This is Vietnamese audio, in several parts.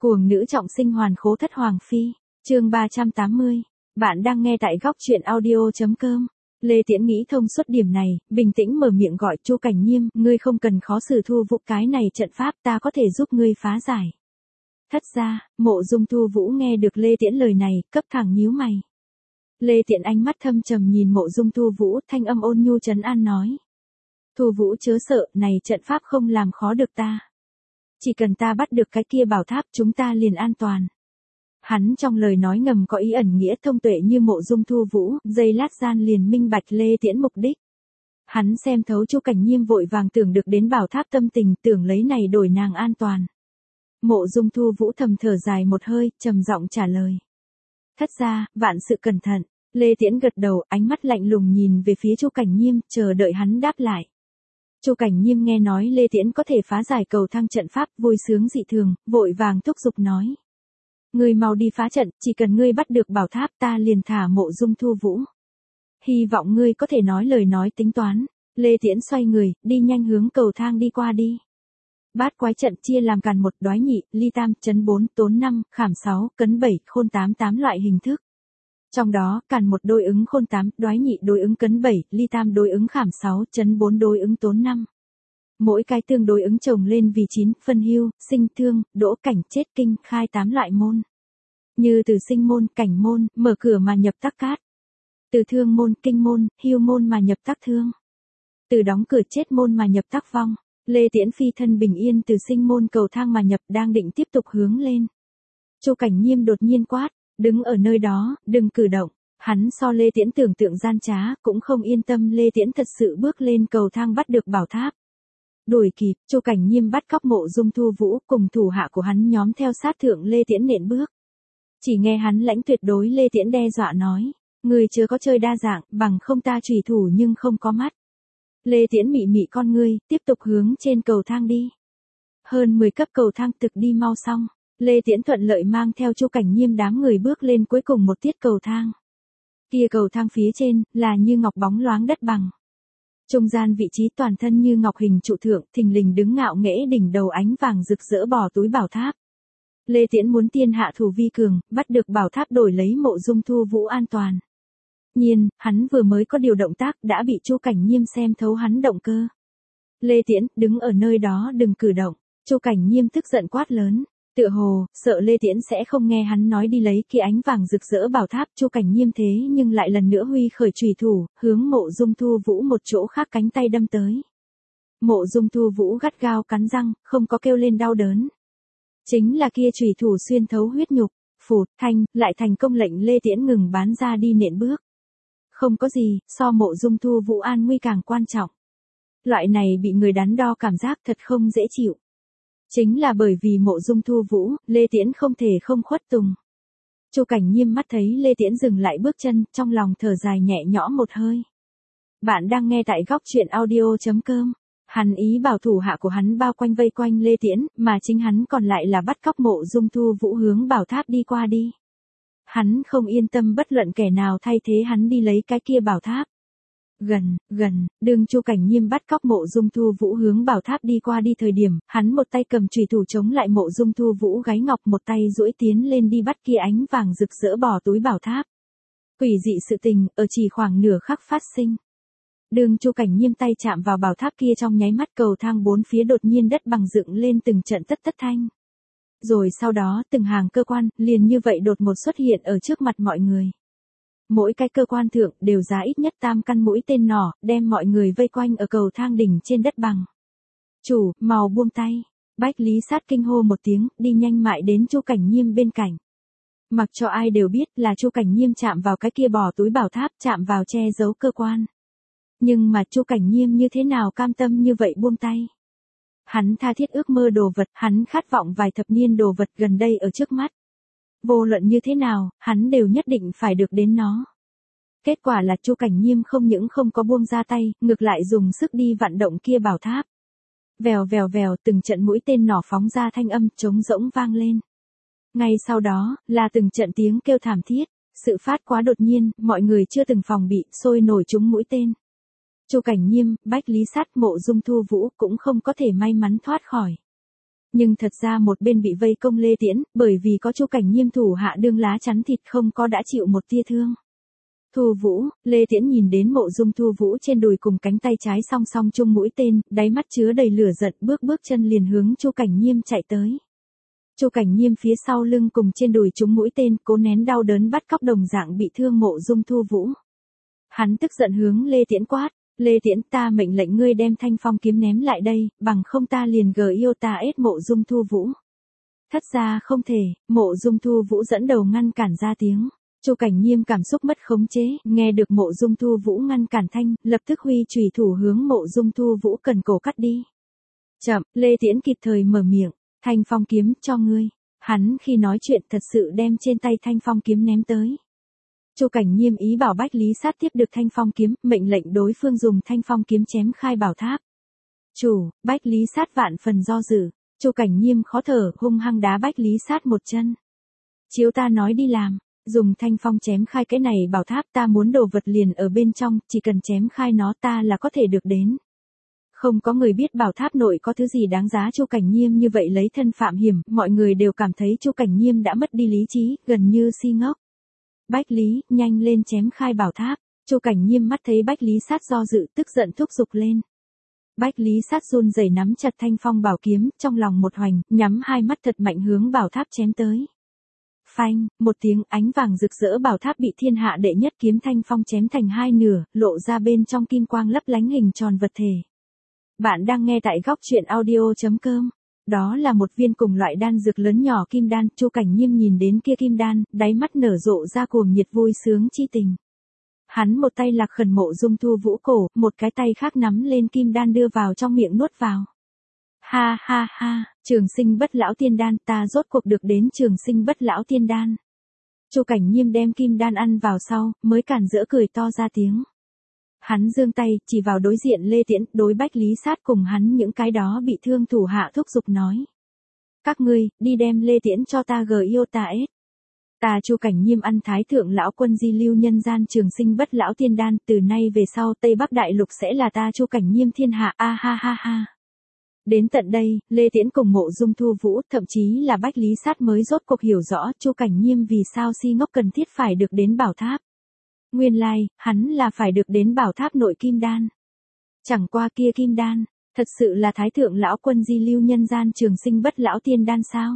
Cuồng nữ trọng sinh hoàn khố thất hoàng phi, chương 380. Bạn đang nghe tại góc truyện audio.com. Lê Tiễn nghĩ thông suốt điểm này, bình tĩnh mở miệng gọi Chu Cảnh Nhiêm, ngươi không cần khó xử Thu Vũ, cái này trận pháp ta có thể giúp ngươi phá giải. Thất ra, Mộ Dung Thu Vũ nghe được Lê Tiễn lời này, cấp thẳng nhíu mày. Lê Tiễn ánh mắt thâm trầm nhìn Mộ Dung Thu Vũ, thanh âm ôn nhu trấn an nói. Thu Vũ chớ sợ, này trận pháp không làm khó được ta. Chỉ cần ta bắt được cái kia bảo tháp chúng ta liền an toàn. Hắn trong lời nói ngầm có ý ẩn nghĩa thông tuệ như Mộ Dung Thu Vũ, giây lát gian liền minh bạch Lê Tiễn mục đích. Hắn xem thấu Chu Cảnh Nhiêm vội vàng tưởng được đến bảo tháp tâm tình, tưởng lấy này đổi nàng an toàn. Mộ Dung Thu Vũ thầm thở dài một hơi, trầm giọng trả lời. Thất ra, vạn sự cẩn thận. Lê Tiễn gật đầu, ánh mắt lạnh lùng nhìn về phía Chu Cảnh Nhiêm, chờ đợi hắn đáp lại. Chu Cảnh Nhiêm nghe nói Lê Tiễn có thể phá giải cầu thang trận pháp, vui sướng dị thường, vội vàng thúc giục nói. Ngươi mau đi phá trận, chỉ cần ngươi bắt được bảo tháp ta liền thả Mộ Dung Thu Vũ. Hy vọng ngươi có thể nói lời nói tính toán. Lê Tiễn xoay người, đi nhanh hướng cầu thang đi qua đi. Bát quái trận chia làm càn 1, đoái nhị, ly tam, chấn 4, tốn 5, khảm 6, cấn 7, khôn 8 loại hình thức. Trong đó, càn 1 đối ứng khôn 8, đoái nhị đối ứng cấn 7, ly tam đối ứng khảm 6, chấn 4 đối ứng tốn 5. Mỗi cái tương đối ứng chồng lên vì 9, phân hưu, sinh thương, đỗ cảnh chết kinh, khai 8 loại môn. Như từ sinh môn, cảnh môn, mở cửa mà nhập tắc cát. Từ thương môn, kinh môn, hưu môn mà nhập tắc thương. Từ đóng cửa chết môn mà nhập tắc vong. Lê Tiễn phi thân bình yên từ sinh môn cầu thang mà nhập, đang định tiếp tục hướng lên. Chu Cảnh Nhiêm đột nhiên quát, đứng ở nơi đó, đừng cử động. Hắn so Lê Tiễn tưởng tượng gian trá, cũng không yên tâm Lê Tiễn thật sự bước lên cầu thang bắt được bảo tháp. Đuổi kịp, Chu Cảnh Nhiêm bắt cóc Mộ Dung Thu Vũ, cùng thủ hạ của hắn nhóm theo sát thượng Lê Tiễn nện bước. Chỉ nghe hắn lãnh tuyệt đối Lê Tiễn đe dọa nói, người chưa có chơi đa dạng, bằng không ta chủy thủ nhưng không có mắt. Lê Tiễn mị mị con ngươi, tiếp tục hướng trên cầu thang đi. Hơn 10 cấp cầu thang thực đi mau xong, Lê Tiễn thuận lợi mang theo Chu Cảnh Nhiêm đám người bước lên cuối cùng một tiết cầu thang. Kia cầu thang phía trên, là như ngọc bóng loáng đất bằng. Trung gian vị trí toàn thân như ngọc hình trụ thượng, thình lình đứng ngạo nghễ đỉnh đầu ánh vàng rực rỡ bỏ túi bảo tháp. Lê Tiễn muốn tiên hạ thủ vi cường, bắt được bảo tháp đổi lấy Mộ Dung Thu Vũ an toàn. Nhiên, hắn vừa mới có điều động tác đã bị Chu Cảnh Nhiêm xem thấu hắn động cơ. Lê Tiễn, đứng ở nơi đó đừng cử động. Chu Cảnh Nhiêm tức giận quát lớn. Tựa hồ, sợ Lê Tiễn sẽ không nghe hắn nói đi lấy kia ánh vàng rực rỡ bảo tháp. Chu Cảnh Nhiêm thế nhưng lại lần nữa huy khởi chùy thủ, hướng Mộ Dung Thu Vũ một chỗ khác cánh tay đâm tới. Mộ Dung Thu Vũ gắt gao cắn răng, không có kêu lên đau đớn. Chính là kia chùy thủ xuyên thấu huyết nhục, phụt, lại thành công lệnh Lê Tiễn ngừng bán ra đi nện bước. Không có gì, so Mộ Dung Thu Vũ an nguy càng quan trọng. Loại này bị người đắn đo cảm giác thật không dễ chịu. Chính là bởi vì Mộ Dung Thu Vũ, Lê Tiễn không thể không khuất tùng. Chu Cảnh Nhiêm mắt thấy Lê Tiễn dừng lại bước chân, trong lòng thở dài nhẹ nhõm một hơi. Bạn đang nghe tại góc truyện audio.com. Hắn ý bảo thủ hạ của hắn bao quanh vây quanh Lê Tiễn, mà chính hắn còn lại là bắt cóc Mộ Dung Thu Vũ hướng bảo tháp đi qua đi. Hắn không yên tâm bất luận kẻ nào thay thế hắn đi lấy cái kia bảo tháp. Đương Chu Cảnh Nhiêm bắt cóc Mộ Dung Thu Vũ hướng bảo tháp đi qua đi thời điểm, hắn một tay cầm chùy thủ chống lại Mộ Dung Thu Vũ gáy ngọc, một tay duỗi tiến lên đi bắt kia ánh vàng rực rỡ bỏ túi bảo tháp. Quỷ dị sự tình, ở chỉ khoảng nửa khắc phát sinh. Đương Chu Cảnh Nhiêm tay chạm vào bảo tháp kia trong nháy mắt cầu thang bốn phía đột nhiên đất bằng dựng lên từng trận tất thanh. Rồi sau đó từng hàng cơ quan, liền như vậy đột ngột xuất hiện ở trước mặt mọi người. Mỗi cái cơ quan thượng đều giá ít nhất 8 căn mũi tên nỏ, đem mọi người vây quanh ở cầu thang đỉnh trên đất bằng. Chủ, mau buông tay. Bách Lý Sát kinh hô một tiếng, đi nhanh mại đến Chu Cảnh Nhiêm bên cạnh. Mặc cho ai đều biết là Chu Cảnh Nhiêm chạm vào cái kia bỏ túi bảo tháp, chạm vào che giấu cơ quan. Nhưng mà Chu Cảnh Nhiêm như thế nào cam tâm như vậy buông tay. Hắn tha thiết ước mơ đồ vật, hắn khát vọng vài thập niên đồ vật gần đây ở trước mắt. Vô luận như thế nào, hắn đều nhất định phải được đến nó. Kết quả là Chu Cảnh Nhiêm không những không có buông ra tay, ngược lại dùng sức đi vặn động kia bảo tháp. Vèo, từng trận mũi tên nỏ phóng ra thanh âm trống rỗng vang lên. Ngay sau đó, là từng trận tiếng kêu thảm thiết. Sự phát quá đột nhiên, mọi người chưa từng phòng bị, sôi nổi trúng mũi tên. Chu Cảnh Nhiêm, Bách Lý Sát, Mộ Dung Thu Vũ cũng không có thể may mắn thoát khỏi. Nhưng thật ra một bên bị vây công Lê Tiễn, bởi vì có Chu Cảnh Nhiêm thủ hạ đương lá chắn thịt không có đã chịu một tia thương. Thu Vũ, Lê Tiễn nhìn đến mộ dung Thu Vũ trên đùi cùng cánh tay trái song song chung mũi tên, đáy mắt chứa đầy lửa giận, bước chân liền hướng Chu Cảnh Nhiêm chạy tới. Chu Cảnh Nhiêm phía sau lưng cùng trên đùi trúng mũi tên, cố nén đau đớn bắt cóc đồng dạng bị thương mộ dung Thu Vũ. Hắn tức giận hướng Lê Tiễn quát, Lê Tiễn, ta mệnh lệnh ngươi đem Thanh Phong kiếm ném lại đây, bằng không ta liền GIOTA mộ dung Thu Vũ. Thất ra không thể, mộ dung Thu Vũ dẫn đầu ngăn cản ra tiếng. Chu Cảnh Nhiêm cảm xúc mất khống chế, nghe được mộ dung Thu Vũ ngăn cản thanh, lập tức huy chùy thủ hướng mộ dung Thu Vũ cần cổ cắt đi. Chậm, Lê Tiễn kịp thời mở miệng, Thanh Phong kiếm cho ngươi. Hắn khi nói chuyện thật sự đem trên tay Thanh Phong kiếm ném tới. Chu Cảnh Nhiêm ý bảo Bách Lý Sát tiếp được Thanh Phong kiếm, mệnh lệnh đối phương dùng Thanh Phong kiếm chém khai bảo tháp. Chủ, Bách Lý Sát vạn phần do dự, Chu Cảnh Nhiêm khó thở, hung hăng đá Bách Lý Sát một chân. Chiếu ta nói đi làm, dùng Thanh Phong chém khai cái này bảo tháp, ta muốn đồ vật liền ở bên trong, chỉ cần chém khai nó ta là có thể được đến. Không có người biết bảo tháp nội có thứ gì đáng giá. Chu Cảnh Nhiêm như vậy lấy thân phạm hiểm, mọi người đều cảm thấy Chu Cảnh Nhiêm đã mất đi lý trí, gần như si ngốc. Bách Lý, nhanh lên chém khai bảo tháp. Chu Cảnh Nhiêm mắt thấy Bách Lý Sát do dự, tức giận thúc giục lên. Bách Lý Sát run rẩy nắm chặt Thanh Phong bảo kiếm, trong lòng một hoành, nhắm hai mắt thật mạnh hướng bảo tháp chém tới. Phanh, một tiếng, ánh vàng rực rỡ bảo tháp bị thiên hạ đệ nhất kiếm Thanh Phong chém thành hai nửa, lộ ra bên trong kim quang lấp lánh hình tròn vật thể. Bạn đang nghe tại góc truyện audio.com. Đó là một viên cùng loại đan dược lớn nhỏ kim đan. Chu Cảnh Nhiêm nhìn đến kia kim đan, đáy mắt nở rộ ra cuồng nhiệt vui sướng chi tình. Hắn một tay lạc khẩn mộ dung Thu Vũ cổ, một cái tay khác nắm lên kim đan đưa vào trong miệng nuốt vào. Ha ha ha, trường sinh bất lão tiên đan, ta rốt cuộc được đến trường sinh bất lão tiên đan. Chu Cảnh Nhiêm đem kim đan ăn vào sau, mới cản rỡ cười to ra tiếng. Hắn giương tay, chỉ vào đối diện Lê Tiễn, đối Bách Lý Sát cùng hắn những cái đó bị thương thủ hạ thúc giục nói. Các ngươi, đi đem Lê Tiễn cho ta GIOTA. Ta Chu Cảnh Nhiêm ăn thái thượng lão quân di lưu nhân gian trường sinh bất lão tiên đan, từ nay về sau Tây Bắc Đại Lục sẽ là ta Chu Cảnh Nhiêm thiên hạ, a ha ha ha. Đến tận đây, Lê Tiễn cùng mộ dung Thu Vũ, thậm chí là Bách Lý Sát mới rốt cuộc hiểu rõ Chu Cảnh Nhiêm vì sao si ngốc cần thiết phải được đến bảo tháp. Nguyên lai, hắn là phải được đến bảo tháp nội kim đan. Chẳng qua kia kim đan, thật sự là thái thượng lão quân di lưu nhân gian trường sinh bất lão tiên đan sao?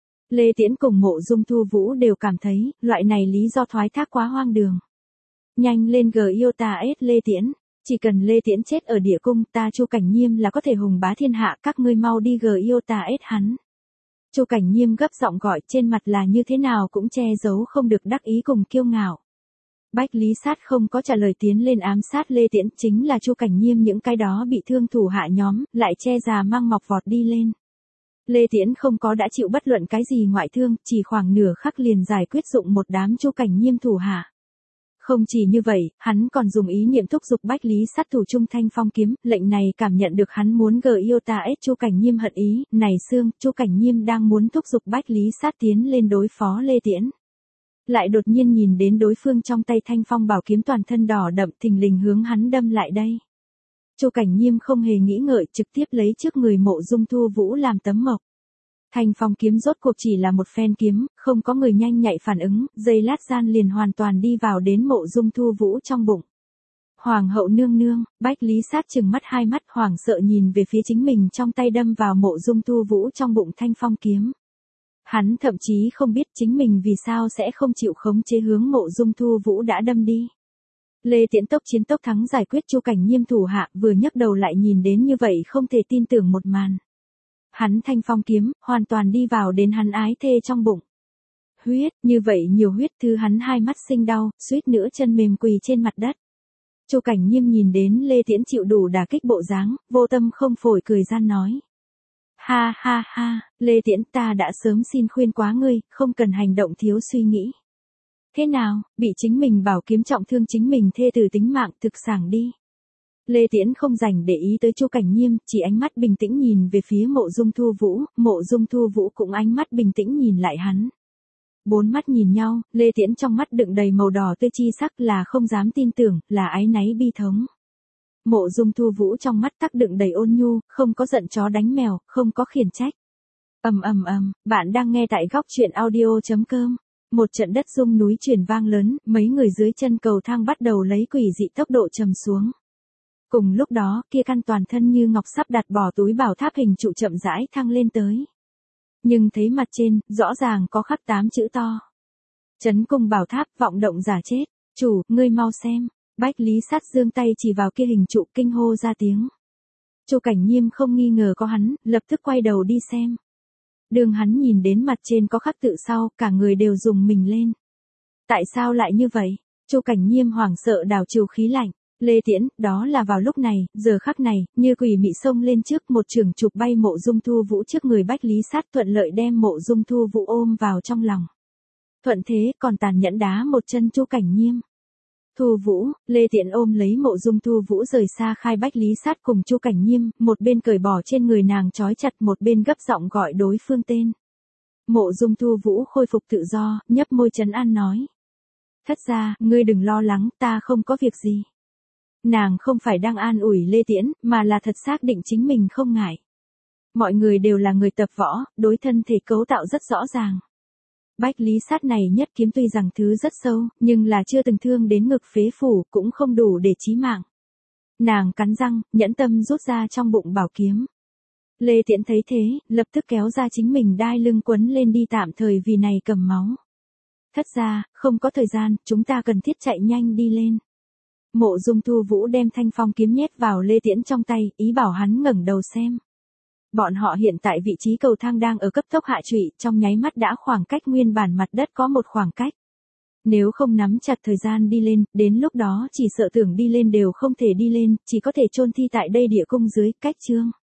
Lê Tiễn cùng mộ dung Thu Vũ đều cảm thấy, loại này lý do thoái thác quá hoang đường. Nhanh lên GIOTA Lê Tiễn, chỉ cần Lê Tiễn chết ở địa cung, ta Chu Cảnh Nhiêm là có thể hùng bá thiên hạ, các ngươi mau đi GIOTA hắn. Chu Cảnh Nhiêm gấp giọng gọi, trên mặt là như thế nào cũng che giấu không được đắc ý cùng kiêu ngạo. Bách Lý Sát không có trả lời, tiến lên ám sát Lê Tiễn, chính là Chu Cảnh Nhiêm những cái đó bị thương thủ hạ nhóm, lại che già mang mọc vọt đi lên. Lê Tiễn không có đã chịu bất luận cái gì ngoại thương, chỉ khoảng nửa khắc liền giải quyết dụng một đám Chu Cảnh Nhiêm thủ hạ. Không chỉ như vậy, hắn còn dùng ý niệm thúc giục Bách Lý Sát thủ trung Thanh Phong kiếm, lệnh này cảm nhận được hắn muốn GIOTA Chu Cảnh Nhiêm hận ý, này xương, Chu Cảnh Nhiêm đang muốn thúc giục Bách Lý Sát tiến lên đối phó Lê Tiễn. Lại đột nhiên nhìn đến đối phương trong tay Thanh Phong bảo kiếm toàn thân đỏ đậm, thình lình hướng hắn đâm lại đây. Chu Cảnh Nhiêm không hề nghĩ ngợi, trực tiếp lấy trước người mộ dung Thu Vũ làm tấm mộc. Thanh Phong kiếm rốt cuộc chỉ là một phen kiếm, không có người nhanh nhạy phản ứng, giây lát gian liền hoàn toàn đi vào đến mộ dung Thu Vũ trong bụng. Hoàng hậu nương nương, Bách Lý Sát trừng mắt hai mắt hoảng sợ nhìn về phía chính mình trong tay đâm vào mộ dung Thu Vũ trong bụng Thanh Phong kiếm. Hắn thậm chí không biết chính mình vì sao sẽ không chịu khống chế hướng mộ dung Thu Vũ đã đâm đi. Lê Tiễn tốc chiến tốc thắng giải quyết Chu Cảnh Nhiêm thủ hạ, vừa nhấc đầu lại nhìn đến như vậy không thể tin tưởng một màn. Hắn Thanh Phong kiếm, hoàn toàn đi vào đến hắn ái thê trong bụng. Huyết, như vậy nhiều huyết, thứ hắn hai mắt sinh đau, suýt nữa chân mềm quỳ trên mặt đất. Chu Cảnh Nhiêm nhìn đến Lê Tiễn chịu đủ đả kích bộ dáng, vô tâm không phổi cười gian nói. Ha ha ha, Lê Tiễn, ta đã sớm xin khuyên quá ngươi, không cần hành động thiếu suy nghĩ. Thế nào, bị chính mình bảo kiếm trọng thương chính mình thê tử tính mạng, thực sảng đi. Lê Tiễn không dành để ý tới Chu Cảnh Nhiêm, chỉ ánh mắt bình tĩnh nhìn về phía mộ dung Thu Vũ, mộ dung Thu Vũ cũng ánh mắt bình tĩnh nhìn lại hắn. Bốn mắt nhìn nhau, Lê Tiễn trong mắt đựng đầy màu đỏ tươi chi sắc, là không dám tin tưởng, là áy náy bi thống. Mộ dung Thu Vũ trong mắt tắc đựng đầy ôn nhu, không có giận chó đánh mèo, không có khiển trách. Bạn đang nghe tại góc truyện audio.com. Một trận đất rung núi chuyển vang lớn, mấy người dưới chân cầu thang bắt đầu lấy quỷ dị tốc độ trầm xuống. Cùng lúc đó, kia căn toàn thân như ngọc sắp đặt bỏ túi bảo tháp hình trụ chậm rãi thăng lên tới. Nhưng thấy mặt trên, rõ ràng có khắc 8 chữ to. Trấn Cung Bảo Tháp, vọng động giả chết. Chủ, ngươi mau xem. Bách Lý Sát giương tay chỉ vào kia hình trụ kinh hô ra tiếng. Chu Cảnh Nhiêm không nghi ngờ có hắn, lập tức quay đầu đi xem. Đường hắn nhìn đến mặt trên có khắc tự sau, cả người đều rùng mình lên. Tại sao lại như vậy? Chu Cảnh Nhiêm hoảng sợ đảo chiều khí lạnh. Lê Tiễn, đó là vào lúc này, giờ khắc này, như quỷ mị xông lên trước một trường chụp bay Mộ Dung Thu Vũ trước người Bách Lý Sát, thuận lợi đem Mộ Dung Thu Vũ ôm vào trong lòng. Thuận thế còn tàn nhẫn đá một chân Chu Cảnh Nhiêm. Thu Vũ, Lê Tiễn ôm lấy Mộ Dung Thu Vũ rời xa khai Bách Lý Sát cùng Chu Cảnh Nhiêm, một bên cởi bỏ trên người nàng trói chặt, một bên gấp giọng gọi đối phương tên. Mộ Dung Thu Vũ khôi phục tự do, nhấp môi trấn an nói. Thất gia, ngươi đừng lo lắng, ta không có việc gì. Nàng không phải đang an ủi Lê Tiễn, mà là thật xác định chính mình không ngại. Mọi người đều là người tập võ, đối thân thể cấu tạo rất rõ ràng. Bách Lý Sát này nhất kiếm tuy rằng thứ rất sâu, nhưng là chưa từng thương đến ngực phế phủ, cũng không đủ để chí mạng. Nàng cắn răng, nhẫn tâm rút ra trong bụng bảo kiếm. Lê Tiễn thấy thế, lập tức kéo ra chính mình đai lưng quấn lên đi tạm thời vì này cầm máu. Thất gia, không có thời gian, chúng ta cần thiết chạy nhanh đi lên. Mộ Dung Thu Vũ đem thanh phong kiếm nhét vào Lê Tiễn trong tay, ý bảo hắn ngẩng đầu xem. Bọn họ hiện tại vị trí cầu thang đang ở cấp tốc hạ trụy, trong nháy mắt đã khoảng cách nguyên bản mặt đất có một khoảng cách. Nếu không nắm chặt thời gian đi lên, đến lúc đó chỉ sợ tưởng đi lên đều không thể đi lên, chỉ có thể chôn thi tại đây địa cung dưới, cách chương.